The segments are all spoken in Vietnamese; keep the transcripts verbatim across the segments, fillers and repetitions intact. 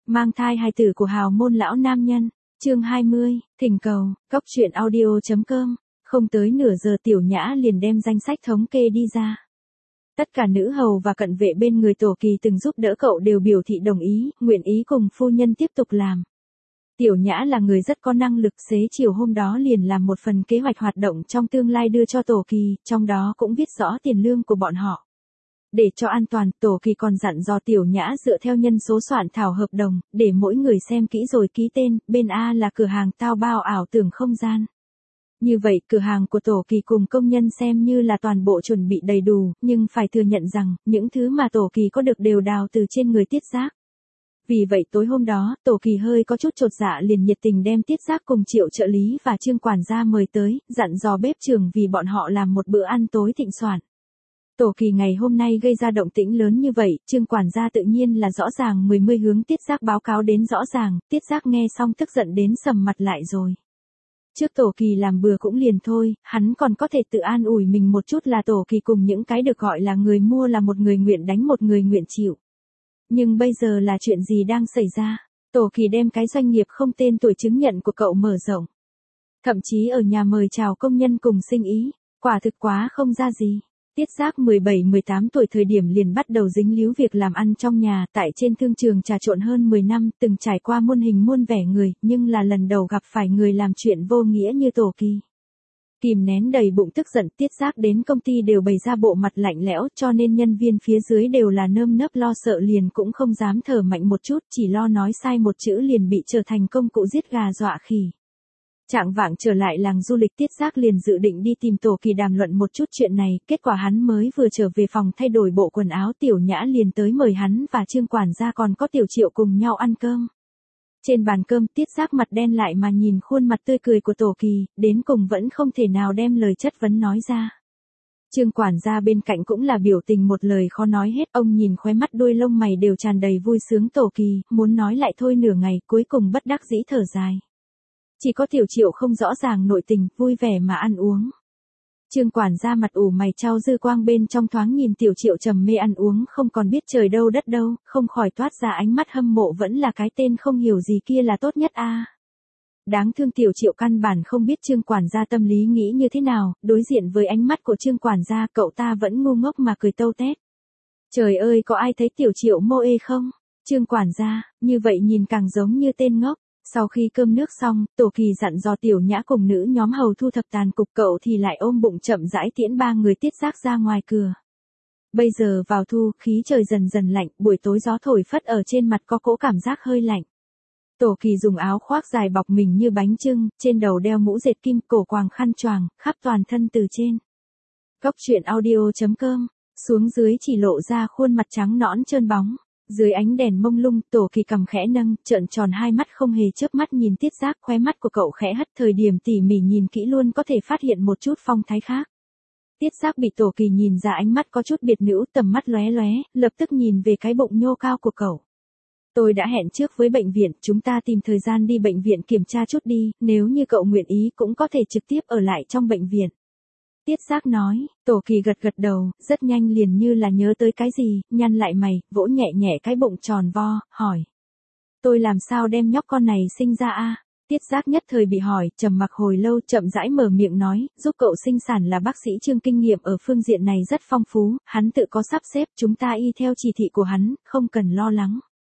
Mang thai hài tử của hào môn lão nam nhân. Chương hai mươi, thỉnh cầu, cốc truyện audio chấm com. Không tới nửa giờ Tiểu Nhã liền đem danh sách thống kê đi ra. Tất cả nữ hầu và cận vệ bên người Tổ Kỳ từng giúp đỡ cậu đều biểu thị đồng ý, nguyện ý cùng phu nhân tiếp tục làm. Tiểu Nhã là người rất có năng lực, xế chiều hôm đó liền làm một phần kế hoạch hoạt động trong tương lai đưa cho Tổ Kỳ, trong đó cũng viết rõ tiền lương của bọn họ. Để cho an toàn, Tổ Kỳ còn dặn dò Tiểu Nhã dựa theo nhân số soạn thảo hợp đồng, để mỗi người xem kỹ rồi ký tên, bên A là cửa hàng tao bao ảo tưởng không gian. Như vậy, cửa hàng của Tổ Kỳ cùng công nhân xem như là toàn bộ chuẩn bị đầy đủ, nhưng phải thừa nhận rằng, những thứ mà Tổ Kỳ có được đều đào từ trên người Tiết Giác. Vì vậy tối hôm đó, Tổ Kỳ hơi có chút chột dạ liền nhiệt tình đem Tiết Giác cùng Triệu trợ lý và Trương quản gia mời tới, dặn dò bếp trưởng vì bọn họ làm một bữa ăn tối thịnh soạn. Tổ Kỳ ngày hôm nay gây ra động tĩnh lớn như vậy, Trương quản gia tự nhiên là rõ ràng mười mươi hướng Tiết Giác báo cáo đến rõ ràng, Tiết Giác nghe xong tức giận đến sầm mặt lại rồi. Trước Tổ Kỳ làm bừa cũng liền thôi, hắn còn có thể tự an ủi mình một chút là Tổ Kỳ cùng những cái được gọi là người mua là một người nguyện đánh một người nguyện chịu. Nhưng bây giờ là chuyện gì đang xảy ra? Tổ Kỳ đem cái doanh nghiệp không tên tuổi chứng nhận của cậu mở rộng. Thậm chí ở nhà mời chào công nhân cùng sinh ý, quả thực quá không ra gì. Tiết Giác mười bảy mười tám tuổi thời điểm liền bắt đầu dính líu việc làm ăn trong nhà, tại trên thương trường trà trộn hơn mười năm, từng trải qua muôn hình muôn vẻ người, nhưng là lần đầu gặp phải người làm chuyện vô nghĩa như Tổ Kỳ. Kìm nén đầy bụng tức giận, Tiết Giác đến công ty đều bày ra bộ mặt lạnh lẽo, cho nên nhân viên phía dưới đều là nơm nớp lo sợ liền cũng không dám thở mạnh một chút, chỉ lo nói sai một chữ liền bị trở thành công cụ giết gà dọa khỉ. Trạng vạng trở lại làng du lịch, Tiết Giác liền dự định đi tìm Tổ Kỳ đàm luận một chút chuyện này, kết quả hắn mới vừa trở về phòng thay đổi bộ quần áo, Tiểu Nhã liền tới mời hắn và Trương quản gia còn có Tiểu Triệu cùng nhau ăn cơm. Trên bàn cơm, Tiết Giác mặt đen lại mà nhìn khuôn mặt tươi cười của Tổ Kỳ, đến cùng vẫn không thể nào đem lời chất vấn nói ra. Trương quản gia bên cạnh cũng là biểu tình một lời khó nói hết, ông nhìn khóe mắt đuôi lông mày đều tràn đầy vui sướng Tổ Kỳ, muốn nói lại thôi nửa ngày, cuối cùng bất đắc dĩ thở dài. Chỉ có Tiểu Triệu không rõ ràng nội tình, vui vẻ mà ăn uống. Trương quản gia mặt ủ mày trao dư quang bên trong thoáng nhìn Tiểu Triệu trầm mê ăn uống không còn biết trời đâu đất đâu, không khỏi toát ra ánh mắt hâm mộ, vẫn là cái tên không hiểu gì kia là tốt nhất a. À. Đáng thương Tiểu Triệu căn bản không biết Trương quản gia tâm lý nghĩ như thế nào, đối diện với ánh mắt của Trương quản gia cậu ta vẫn ngu ngốc mà cười tâu tét. Trời ơi, có ai thấy Tiểu Triệu mô ê không? Trương quản gia, như vậy nhìn càng giống như tên ngốc. Sau khi cơm nước xong, Tổ Kỳ dặn dò Tiểu Nhã cùng nữ nhóm hầu thu thập tàn cục, cậu thì lại ôm bụng chậm rãi tiễn ba người Tiết Giác ra ngoài cửa. Bây giờ vào thu, khí trời dần dần lạnh, buổi tối gió thổi phất ở trên mặt có cỗ cảm giác hơi lạnh. Tổ Kỳ dùng áo khoác dài bọc mình như bánh chưng, trên đầu đeo mũ dệt kim, cổ quàng khăn choàng, khắp toàn thân từ trên. Cốc truyện audio chấm com, xuống dưới chỉ lộ ra khuôn mặt trắng nõn trơn bóng. Dưới ánh đèn mông lung, Tổ Kỳ cầm khẽ nâng, trợn tròn hai mắt không hề chớp mắt nhìn Tiết Giác, khóe mắt của cậu khẽ hất, thời điểm tỉ mỉ nhìn kỹ luôn có thể phát hiện một chút phong thái khác. Tiết Giác bị Tổ Kỳ nhìn ra ánh mắt có chút biệt nữ, tầm mắt lóe lóe, lập tức nhìn về cái bụng nhô cao của cậu. Tôi đã hẹn trước với bệnh viện, chúng ta tìm thời gian đi bệnh viện kiểm tra chút đi, nếu như cậu nguyện ý cũng có thể trực tiếp ở lại trong bệnh viện. Tiết Giác nói, Tổ Kỳ gật gật đầu, rất nhanh liền như là nhớ tới cái gì, nhăn lại mày, vỗ nhẹ nhẹ cái bụng tròn vo, hỏi. Tôi làm sao đem nhóc con này sinh ra a? Tiết Giác nhất thời bị hỏi, trầm mặc hồi lâu, chậm rãi mở miệng nói, giúp cậu sinh sản là bác sĩ Trương, kinh nghiệm ở phương diện này rất phong phú, hắn tự có sắp xếp, chúng ta y theo chỉ thị của hắn, không cần lo lắng.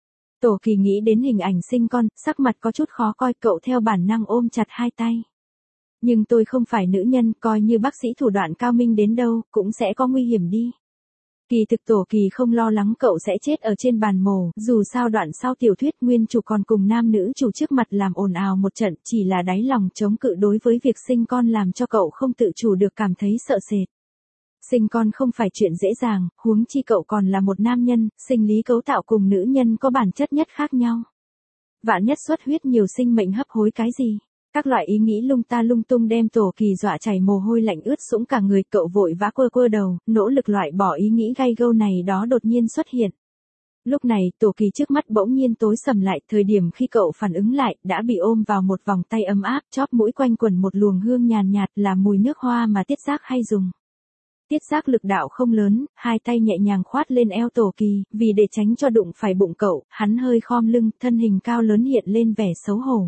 Tổ Kỳ nghĩ đến hình ảnh sinh con, sắc mặt có chút khó coi, cậu theo bản năng ôm chặt hai tay. Nhưng tôi không phải nữ nhân, coi như bác sĩ thủ đoạn cao minh đến đâu, cũng sẽ có nguy hiểm đi. Kỳ thực Tổ Kỳ không lo lắng cậu sẽ chết ở trên bàn mổ, dù sao đoạn sau tiểu thuyết nguyên chủ còn cùng nam nữ chủ trước mặt làm ồn ào một trận, chỉ là đáy lòng chống cự đối với việc sinh con làm cho cậu không tự chủ được cảm thấy sợ sệt. Sinh con không phải chuyện dễ dàng, huống chi cậu còn là một nam nhân, sinh lý cấu tạo cùng nữ nhân có bản chất nhất khác nhau. Vạn nhất xuất huyết nhiều sinh mệnh hấp hối cái gì? Các loại ý nghĩ lung ta lung tung đem Tổ Kỳ dọa chảy mồ hôi lạnh ướt sũng cả người, cậu vội vã quơ quơ đầu, nỗ lực loại bỏ ý nghĩ gay gâu này đó đột nhiên xuất hiện. Lúc này, Tổ Kỳ trước mắt bỗng nhiên tối sầm lại, thời điểm khi cậu phản ứng lại, đã bị ôm vào một vòng tay ấm áp, chóp mũi quanh quẩn một luồng hương nhàn nhạt là mùi nước hoa mà Tiết Giác hay dùng. Tiết Giác lực đạo không lớn, hai tay nhẹ nhàng khoát lên eo Tổ Kỳ, vì để tránh cho đụng phải bụng cậu, hắn hơi khom lưng, thân hình cao lớn hiện lên vẻ xấu hổ.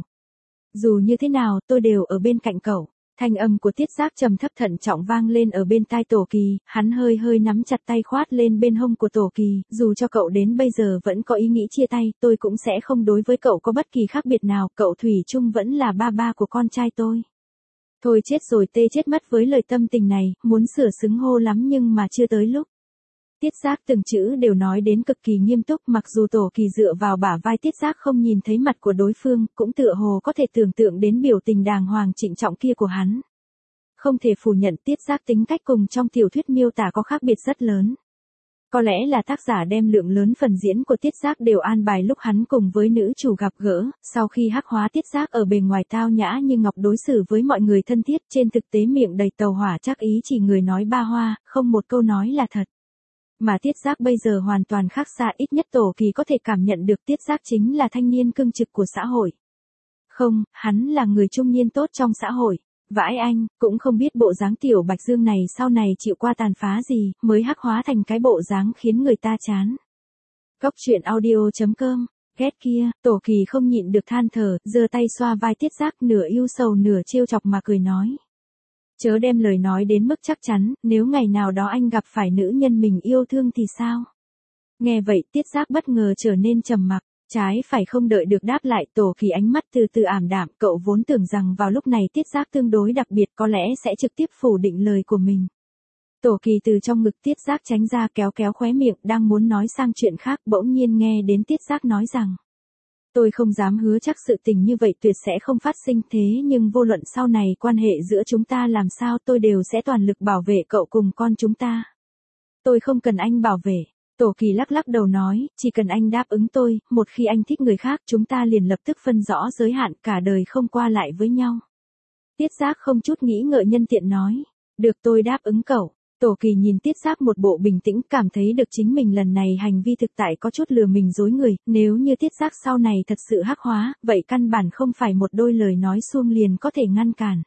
Dù như thế nào, tôi đều ở bên cạnh cậu. Thanh âm của Tiết Giác trầm thấp thận trọng vang lên ở bên tai Tổ Kỳ, hắn hơi hơi nắm chặt tay khoát lên bên hông của Tổ Kỳ, dù cho cậu đến bây giờ vẫn có ý nghĩ chia tay, tôi cũng sẽ không đối với cậu có bất kỳ khác biệt nào, cậu thủy chung vẫn là ba ba của con trai tôi. Thôi chết rồi, tê chết mất với lời tâm tình này, muốn sửa xứng hô lắm nhưng mà chưa tới lúc. Tiết Giác từng chữ đều nói đến cực kỳ nghiêm túc, mặc dù Tổ Kỳ dựa vào bả vai Tiết Giác không nhìn thấy mặt của đối phương, cũng tựa hồ có thể tưởng tượng đến biểu tình đàng hoàng trịnh trọng kia của hắn. Không thể phủ nhận Tiết Giác tính cách cùng trong tiểu thuyết miêu tả có khác biệt rất lớn. Có lẽ là tác giả đem lượng lớn phần diễn của Tiết Giác đều an bài lúc hắn cùng với nữ chủ gặp gỡ, sau khi hắc hóa Tiết Giác ở bề ngoài tao nhã như ngọc đối xử với mọi người thân thiết, trên thực tế miệng đầy tàu hỏa chắc ý chỉ người nói ba hoa, không một câu nói là thật. Mà Tiết Giác bây giờ hoàn toàn khác xa, ít nhất Tổ Kỳ có thể cảm nhận được Tiết Giác chính là thanh niên cương trực của xã hội. Không, hắn là người trung niên tốt trong xã hội. Vãi anh, cũng không biết bộ dáng tiểu Bạch Dương này sau này chịu qua tàn phá gì, mới hắc hóa thành cái bộ dáng khiến người ta chán. Cóc truyện audio chấm com, ghét kia, Tổ Kỳ không nhịn được than thở, giơ tay xoa vai Tiết Giác, nửa yêu sầu nửa trêu chọc mà cười nói. Chớ đem lời nói đến mức chắc chắn, nếu ngày nào đó anh gặp phải nữ nhân mình yêu thương thì sao? Nghe vậy Tiết Giác bất ngờ trở nên trầm mặc, trái phải không đợi được đáp lại, Tổ Kỳ ánh mắt từ từ ảm đạm, cậu vốn tưởng rằng vào lúc này Tiết Giác tương đối đặc biệt có lẽ sẽ trực tiếp phủ định lời của mình. Tổ Kỳ từ trong ngực Tiết Giác tránh ra, kéo kéo khóe miệng, đang muốn nói sang chuyện khác, bỗng nhiên nghe đến Tiết Giác nói rằng. Tôi không dám hứa chắc sự tình như vậy tuyệt sẽ không phát sinh, thế nhưng vô luận sau này quan hệ giữa chúng ta làm sao tôi đều sẽ toàn lực bảo vệ cậu cùng con chúng ta. Tôi không cần anh bảo vệ. Tổ Kỳ lắc lắc đầu nói, chỉ cần anh đáp ứng tôi, một khi anh thích người khác chúng ta liền lập tức phân rõ giới hạn, cả đời không qua lại với nhau. Tiết Giác không chút nghĩ ngợi nhân tiện nói, được, tôi đáp ứng cậu. Tổ Kỳ nhìn Tiết Giác một bộ bình tĩnh, cảm thấy được chính mình lần này hành vi thực tại có chút lừa mình dối người, nếu như Tiết Giác sau này thật sự hắc hóa, vậy căn bản không phải một đôi lời nói suông liền có thể ngăn cản.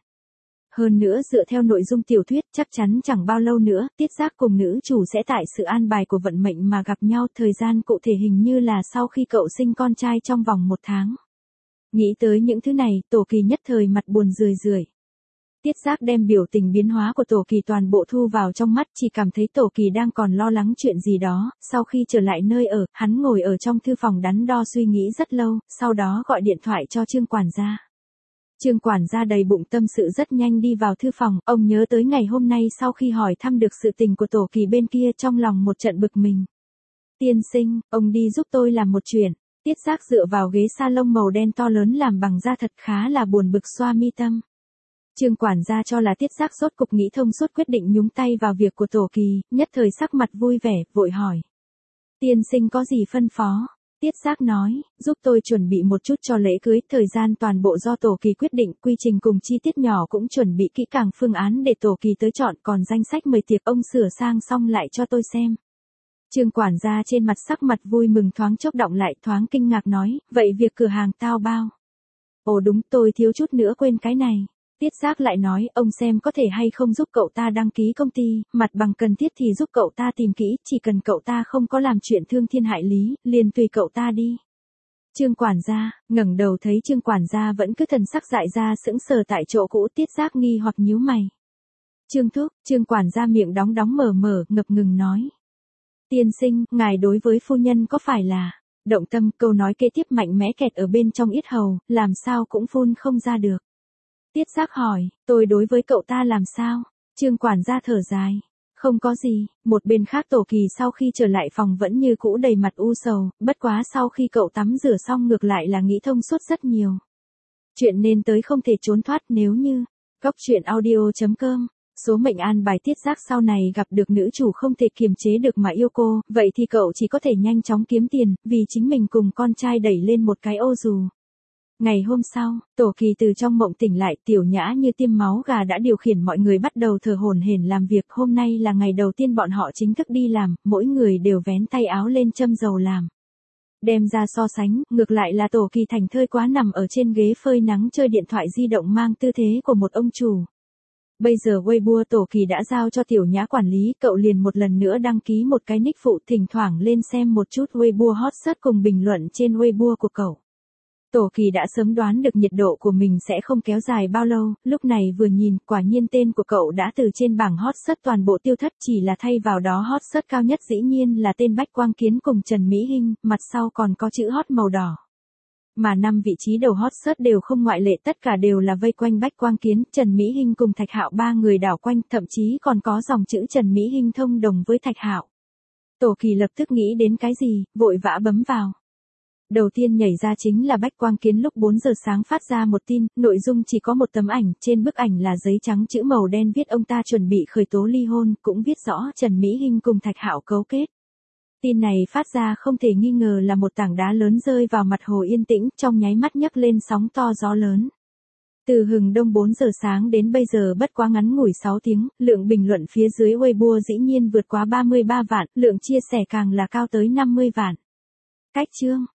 Hơn nữa dựa theo nội dung tiểu thuyết, chắc chắn chẳng bao lâu nữa, Tiết Giác cùng nữ chủ sẽ tại sự an bài của vận mệnh mà gặp nhau, thời gian cụ thể hình như là sau khi cậu sinh con trai trong vòng một tháng. Nghĩ tới những thứ này, Tổ Kỳ nhất thời mặt buồn rười rượi. Tiết Giác đem biểu tình biến hóa của Tổ Kỳ toàn bộ thu vào trong mắt, chỉ cảm thấy Tổ Kỳ đang còn lo lắng chuyện gì đó, sau khi trở lại nơi ở, hắn ngồi ở trong thư phòng đắn đo suy nghĩ rất lâu, sau đó gọi điện thoại cho Trương quản gia. Trương quản gia đầy bụng tâm sự rất nhanh đi vào thư phòng, ông nhớ tới ngày hôm nay sau khi hỏi thăm được sự tình của Tổ Kỳ bên kia trong lòng một trận bực mình. Tiên sinh, ông đi giúp tôi làm một chuyện. Tiết Giác dựa vào ghế salon màu đen to lớn làm bằng da thật khá là buồn bực xoa mi tâm. Trương quản gia cho là Tiết Giác rốt cục nghĩ thông suốt quyết định nhúng tay vào việc của Tổ Kỳ, nhất thời sắc mặt vui vẻ, vội hỏi. Tiên sinh có gì phân phó? Tiết Giác nói, giúp tôi chuẩn bị một chút cho lễ cưới, thời gian toàn bộ do Tổ Kỳ quyết định, quy trình cùng chi tiết nhỏ cũng chuẩn bị kỹ càng phương án để Tổ Kỳ tới chọn, còn danh sách mời tiệc ông sửa sang xong lại cho tôi xem. Trương quản gia trên mặt sắc mặt vui mừng thoáng chốc động lại, thoáng kinh ngạc nói, vậy việc cửa hàng tao bao. Ồ đúng, tôi thiếu chút nữa quên cái này. Tiết Giác lại nói, ông xem có thể hay không giúp cậu ta đăng ký công ty, mặt bằng cần thiết thì giúp cậu ta tìm kỹ, chỉ cần cậu ta không có làm chuyện thương thiên hại lý, liền tùy cậu ta đi. Trương quản gia, ngẩng đầu thấy Trương quản gia vẫn cứ thần sắc dại ra sững sờ tại chỗ cũ, Tiết Giác nghi hoặc nhíu mày. Trương thúc, Trương quản gia miệng đóng đóng mở mở, ngập ngừng nói. Tiên sinh, ngài đối với phu nhân có phải là, động tâm, câu nói kế tiếp mạnh mẽ kẹt ở bên trong yết hầu, làm sao cũng phun không ra được. Tiết Giác hỏi, tôi đối với cậu ta làm sao? Trương quản gia thở dài. Không có gì, một bên khác Tổ Kỳ sau khi trở lại phòng vẫn như cũ đầy mặt u sầu, bất quá sau khi cậu tắm rửa xong ngược lại là nghĩ thông suốt rất nhiều. Chuyện nên tới không thể trốn thoát, nếu như, cóc truyện audio chấm com, số mệnh an bài Tiết Giác sau này gặp được nữ chủ không thể kiềm chế được mà yêu cô, vậy thì cậu chỉ có thể nhanh chóng kiếm tiền, vì chính mình cùng con trai đẩy lên một cái ô dù. Ngày hôm sau, Tổ Kỳ từ trong mộng tỉnh lại, tiểu nhã như tiêm máu gà đã điều khiển mọi người bắt đầu thở hổn hển làm việc, hôm nay là ngày đầu tiên bọn họ chính thức đi làm, mỗi người đều vén tay áo lên châm dầu làm. Đem ra so sánh, ngược lại là Tổ Kỳ thành thơi quá nằm ở trên ghế phơi nắng chơi điện thoại di động mang tư thế của một ông chủ. Bây giờ Weibo Tổ Kỳ đã giao cho Tiểu Nhã quản lý, cậu liền một lần nữa đăng ký một cái nick phụ, thỉnh thoảng lên xem một chút Weibo hot search cùng bình luận trên Weibo của cậu. Tổ Kỳ đã sớm đoán được nhiệt độ của mình sẽ không kéo dài bao lâu, lúc này vừa nhìn, quả nhiên tên của cậu đã từ trên bảng hot search toàn bộ tiêu thất, chỉ là thay vào đó hot search cao nhất dĩ nhiên là tên Bách Quang Kiến cùng Trần Mỹ Hinh, mặt sau còn có chữ hot màu đỏ. Mà năm vị trí đầu hot search đều không ngoại lệ, tất cả đều là vây quanh Bách Quang Kiến, Trần Mỹ Hinh cùng Thạch Hạo ba người đảo quanh, thậm chí còn có dòng chữ Trần Mỹ Hinh thông đồng với Thạch Hạo. Tổ Kỳ lập tức nghĩ đến cái gì, vội vã bấm vào. Đầu tiên nhảy ra chính là Bách Quang Kiến lúc bốn giờ sáng phát ra một tin, nội dung chỉ có một tấm ảnh, trên bức ảnh là giấy trắng chữ màu đen viết ông ta chuẩn bị khởi tố ly hôn, cũng viết rõ Trần Mỹ Hinh cùng Thạch Hạo cấu kết. Tin này phát ra không thể nghi ngờ là một tảng đá lớn rơi vào mặt hồ yên tĩnh, trong nháy mắt nhấc lên sóng to gió lớn. Từ hừng đông bốn giờ sáng đến bây giờ bất quá ngắn ngủi sáu tiếng, lượng bình luận phía dưới Weibo dĩ nhiên vượt quá ba mươi ba vạn, lượng chia sẻ càng là cao tới năm mươi vạn. Cách chương